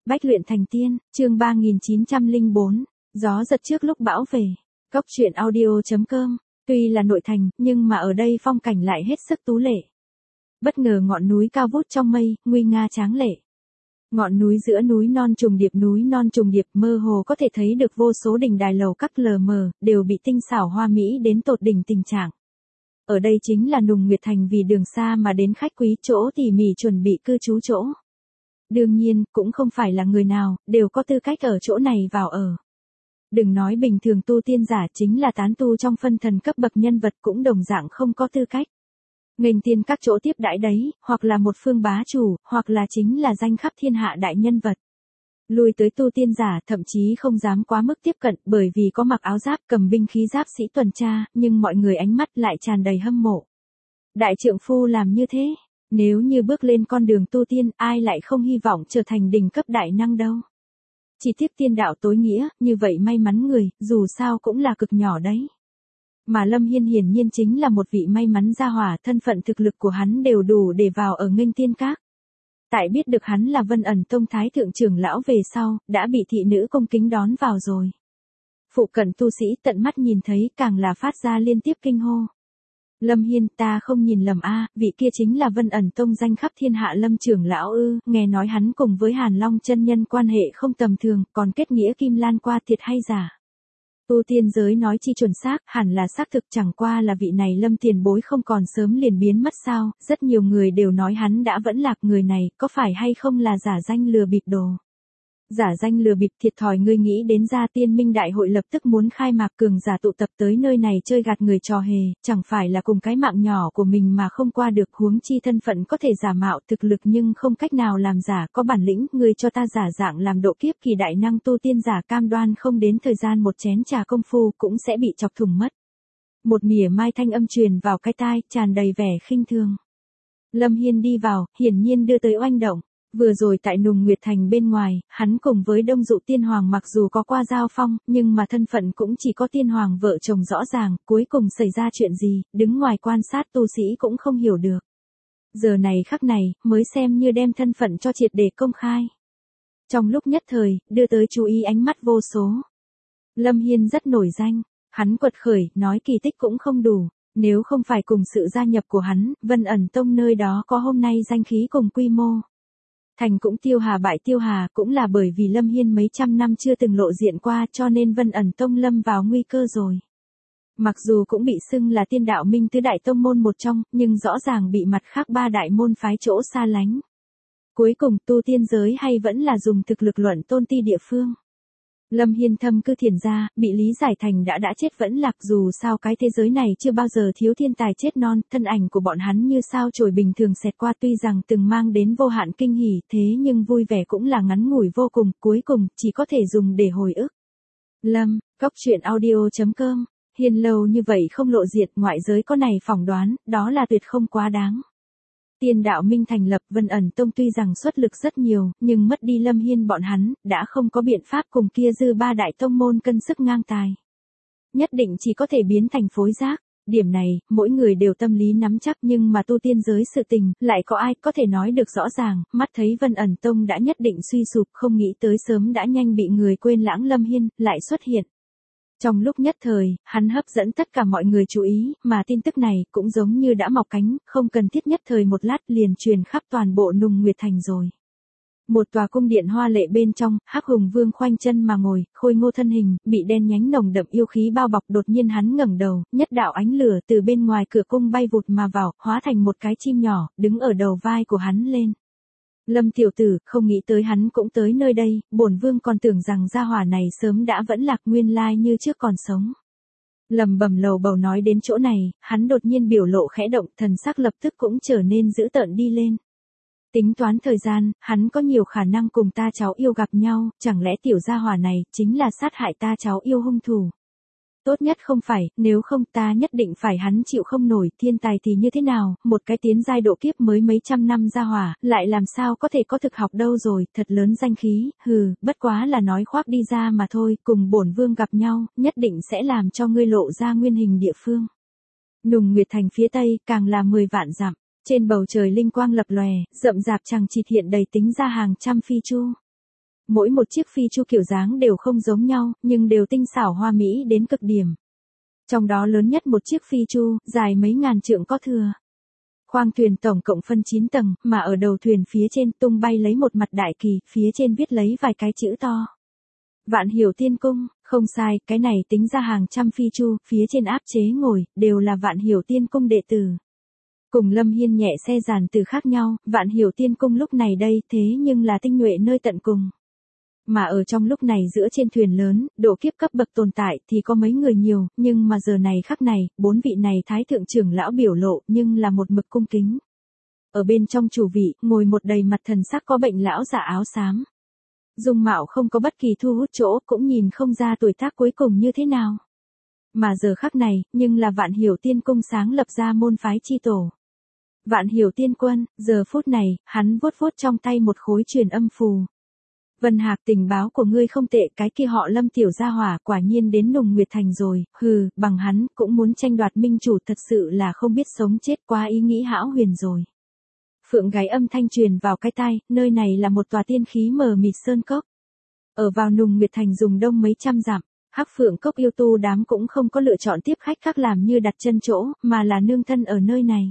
Bách luyện thành tiên, chương 3904, gió giật trước lúc bão về. Cốc truyện audio.com, tuy là nội thành, nhưng mà ở đây phong cảnh lại hết sức tú lệ. Bất ngờ ngọn núi cao vút trong mây, nguy nga tráng lệ. Ngọn núi giữa núi non trùng điệp mơ hồ có thể thấy được vô số đình đài lầu các lờ mờ, đều bị tinh xảo hoa mỹ đến tột đỉnh tình trạng. Ở đây chính là Nùng Nguyệt Thành, vì đường xa mà đến khách quý chỗ tỉ mỉ chuẩn bị cư trú chỗ. Đương nhiên, cũng không phải là người nào đều có tư cách ở chỗ này vào ở. Đừng nói bình thường tu tiên giả, chính là tán tu trong phân thần cấp bậc nhân vật cũng đồng dạng không có tư cách. Nghênh tiên các chỗ tiếp đãi đấy, hoặc là một phương bá chủ, hoặc là chính là danh khắp thiên hạ đại nhân vật. Lui tới tu tiên giả thậm chí không dám quá mức tiếp cận, bởi vì có mặc áo giáp cầm binh khí giáp sĩ tuần tra, nhưng mọi người ánh mắt lại tràn đầy hâm mộ. Đại trượng phu làm như thế, nếu như bước lên con đường tu tiên, ai lại không hy vọng trở thành đỉnh cấp đại năng đâu. Chỉ tiếc tiên đạo tối nghĩa, như vậy may mắn người, dù sao cũng là cực nhỏ đấy. Mà Lâm Hiên hiển nhiên chính là một vị may mắn gia hỏa, thân phận thực lực của hắn đều đủ để vào ở nghênh tiên các. Tại biết được hắn là Vân Ẩn Tông thái thượng trưởng lão về sau, đã bị thị nữ cung kính đón vào rồi. Phụ cận tu sĩ tận mắt nhìn thấy, càng là phát ra liên tiếp kinh hô. Lâm Hiên, ta không nhìn lầm a, vị kia chính là Vân Ẩn Tông danh khắp thiên hạ Lâm trưởng lão ư? Nghe nói hắn cùng với Hàn Long chân nhân quan hệ không tầm thường, còn kết nghĩa Kim Lan qua, thiệt hay giả? Tu tiên giới nói chi chuẩn xác, hẳn là xác thực, chẳng qua là vị này Lâm tiền bối không còn sớm liền biến mất sao? Rất nhiều người đều nói hắn đã vẫn lạc, người này có phải hay không là giả danh lừa bịp đồ? Giả danh lừa bịp, thiệt thòi, ngươi nghĩ đến ra Tiên Minh đại hội lập tức muốn khai mạc, cường giả tụ tập tới nơi này chơi gạt người trò hề, chẳng phải là cùng cái mạng nhỏ của mình mà không qua được, huống chi thân phận có thể giả mạo, thực lực nhưng không cách nào làm giả, có bản lĩnh, ngươi cho ta giả dạng làm độ kiếp kỳ đại năng tu tiên giả, cam đoan không đến thời gian một chén trà công phu cũng sẽ bị chọc thủng mất. Một mỉa mai thanh âm truyền vào cái tai, tràn đầy vẻ khinh thường. Lâm Hiên đi vào, hiển nhiên đưa tới oanh động. Vừa rồi tại Nùng Nguyệt Thành bên ngoài, hắn cùng với Đông Dụ Tiên Hoàng mặc dù có qua giao phong, nhưng mà thân phận cũng chỉ có Tiên Hoàng vợ chồng rõ ràng, cuối cùng xảy ra chuyện gì, đứng ngoài quan sát tu sĩ cũng không hiểu được. Giờ này khắc này, mới xem như đem thân phận cho triệt để công khai. Trong lúc nhất thời, đưa tới chú ý ánh mắt vô số. Lâm Hiên rất nổi danh, hắn quật khởi, nói kỳ tích cũng không đủ. Nếu không phải cùng sự gia nhập của hắn, Vân Ẩn Tông nơi đó có hôm nay danh khí cùng quy mô. Thành cũng tiêu hà bại tiêu hà, cũng là bởi vì Lâm Hiên mấy trăm năm chưa từng lộ diện qua, cho nên Vân Ẩn Tông lâm vào nguy cơ rồi. Mặc dù cũng bị xưng là tiên đạo minh tứ đại tông môn một trong, nhưng rõ ràng bị mặt khác ba đại môn phái chỗ xa lánh. Cuối cùng tu tiên giới hay vẫn là dùng thực lực luận tôn ti địa phương. Lâm Hiên thâm cư thiền gia, bị lý giải thành đã chết vẫn lạc, dù sao cái thế giới này chưa bao giờ thiếu thiên tài chết non, thân ảnh của bọn hắn như sao chổi bình thường xẹt qua, tuy rằng từng mang đến vô hạn kinh hỉ, thế nhưng vui vẻ cũng là ngắn ngủi vô cùng, cuối cùng chỉ có thể dùng để hồi ức. Cốc truyện audio.com, Hiên lâu như vậy không lộ diện, ngoại giới có này phỏng đoán, đó là tuyệt không quá đáng. Tiên đạo minh thành lập, Vân Ẩn Tông tuy rằng xuất lực rất nhiều, nhưng mất đi Lâm Hiên bọn hắn, đã không có biện pháp cùng kia dư ba đại tông môn cân sức ngang tài. Nhất định chỉ có thể biến thành phối rác. Điểm này, mỗi người đều tâm lý nắm chắc, nhưng mà tu tiên giới sự tình, lại có ai có thể nói được rõ ràng, mắt thấy Vân Ẩn Tông đã nhất định suy sụp, không nghĩ tới sớm đã nhanh bị người quên lãng Lâm Hiên, lại xuất hiện. Trong lúc nhất thời, hắn hấp dẫn tất cả mọi người chú ý, mà tin tức này cũng giống như đã mọc cánh, không cần thiết nhất thời một lát liền truyền khắp toàn bộ Nùng Nguyệt Thành rồi. Một tòa cung điện hoa lệ bên trong, Hắc Hùng Vương khoanh chân mà ngồi, khôi ngô thân hình, bị đen nhánh nồng đậm yêu khí bao bọc, đột nhiên hắn ngẩng đầu, nhất đạo ánh lửa từ bên ngoài cửa cung bay vụt mà vào, hóa thành một cái chim nhỏ, đứng ở đầu vai của hắn lên. Lâm tiểu tử, không nghĩ tới hắn cũng tới nơi đây, bổn vương còn tưởng rằng gia hỏa này sớm đã vẫn lạc, nguyên lai như trước còn sống. Lầm bầm lầu bầu nói đến chỗ này, hắn đột nhiên biểu lộ khẽ động, thần sắc lập tức cũng trở nên dữ tợn đi lên. Tính toán thời gian, hắn có nhiều khả năng cùng ta cháu yêu gặp nhau, chẳng lẽ tiểu gia hỏa này chính là sát hại ta cháu yêu hung thủ? Tốt nhất không phải, nếu không ta nhất định phải hắn chịu không nổi, thiên tài thì như thế nào, một cái tiến giai độ kiếp mới mấy trăm năm gia hỏa, lại làm sao có thể có thực học đâu rồi, thật lớn danh khí, bất quá là nói khoác đi ra mà thôi, cùng bổn vương gặp nhau, nhất định sẽ làm cho ngươi lộ ra nguyên hình địa phương. Nùng Nguyệt Thành phía tây, càng là 10 vạn dặm, trên bầu trời linh quang lập lòe, rậm rạp chằng chịt hiện đầy tính ra hàng trăm phi chu. Mỗi một chiếc phi chu kiểu dáng đều không giống nhau, nhưng đều tinh xảo hoa mỹ đến cực điểm. Trong đó lớn nhất một chiếc phi chu, dài mấy ngàn trượng có thừa. Khoang thuyền tổng cộng phân 9 tầng, mà ở đầu thuyền phía trên tung bay lấy một mặt đại kỳ, phía trên viết lấy vài cái chữ to. Vạn Hiểu Tiên Cung, không sai, cái này tính ra hàng trăm phi chu, phía trên áp chế ngồi, đều là Vạn Hiểu Tiên Cung đệ tử. Cùng Lâm Hiên nhẹ xe giàn từ khác nhau, Vạn Hiểu Tiên Cung lúc này đây thế nhưng là tinh nhuệ nơi tận cùng. Mà ở trong lúc này giữa trên thuyền lớn, độ kiếp cấp bậc tồn tại thì có mấy người nhiều, nhưng mà giờ này khắc này, 4 vị này thái thượng trưởng lão biểu lộ nhưng là một mực cung kính. Ở bên trong chủ vị, ngồi một đầy mặt thần sắc có bệnh lão giả áo xám. Dung mạo không có bất kỳ thu hút chỗ, cũng nhìn không ra tuổi tác cuối cùng như thế nào. Mà giờ khắc này, nhưng là Vạn Hiểu Tiên Cung sáng lập ra môn phái chi tổ. Vạn Hiểu Tiên Quân, giờ phút này, hắn vuốt vuốt trong tay một khối truyền âm phù. Vân Hạc, tình báo của ngươi không tệ, cái kia họ Lâm tiểu gia hỏa quả nhiên đến Nùng Nguyệt Thành rồi, hừ, bằng hắn cũng muốn tranh đoạt minh chủ, thật sự là không biết sống chết, quá ý nghĩ hão huyền rồi. Phượng gáy âm thanh truyền vào cái tai, nơi này là một tòa tiên khí mờ mịt sơn cốc. Ở vào Nùng Nguyệt Thành dùng đông mấy trăm dặm, Hắc Phượng Cốc yêu tu đám cũng không có lựa chọn tiếp khách khác làm như đặt chân chỗ, mà là nương thân ở nơi này.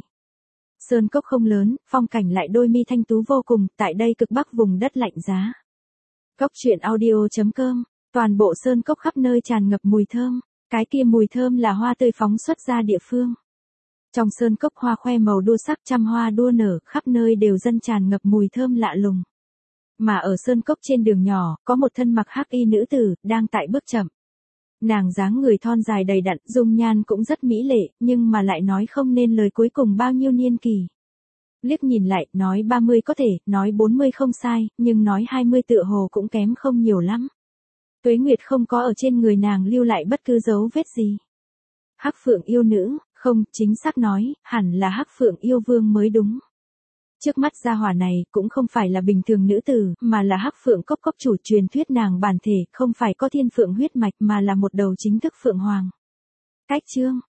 Sơn cốc không lớn, phong cảnh lại đôi mi thanh tú vô cùng, tại đây cực bắc vùng đất lạnh giá. Cốc truyện audio.com, toàn bộ sơn cốc khắp nơi tràn ngập mùi thơm, cái kia mùi thơm là hoa tươi phóng xuất ra địa phương. Trong sơn cốc hoa khoe màu đua sắc, trăm hoa đua nở, khắp nơi đều dâng tràn ngập mùi thơm lạ lùng. Mà ở sơn cốc trên đường nhỏ, có một thân mặc hắc y nữ tử, đang tại bước chậm. Nàng dáng người thon dài đầy đặn, dung nhan cũng rất mỹ lệ, nhưng mà lại nói không nên lời cuối cùng bao nhiêu niên kỳ. Liếc nhìn lại, nói 30 có thể, nói 40 không sai, nhưng nói 20 tựa hồ cũng kém không nhiều lắm. Tuế Nguyệt không có ở trên người nàng lưu lại bất cứ dấu vết gì. Hắc Phượng yêu nữ, không, chính xác nói, hẳn là Hắc Phượng yêu vương mới đúng. Trước mắt gia hỏa này cũng không phải là bình thường nữ tử, mà là Hắc Phượng Cốc cốc chủ, truyền thuyết nàng bản thể không phải có thiên phượng huyết mạch mà là một đầu chính thức phượng hoàng. Cách chương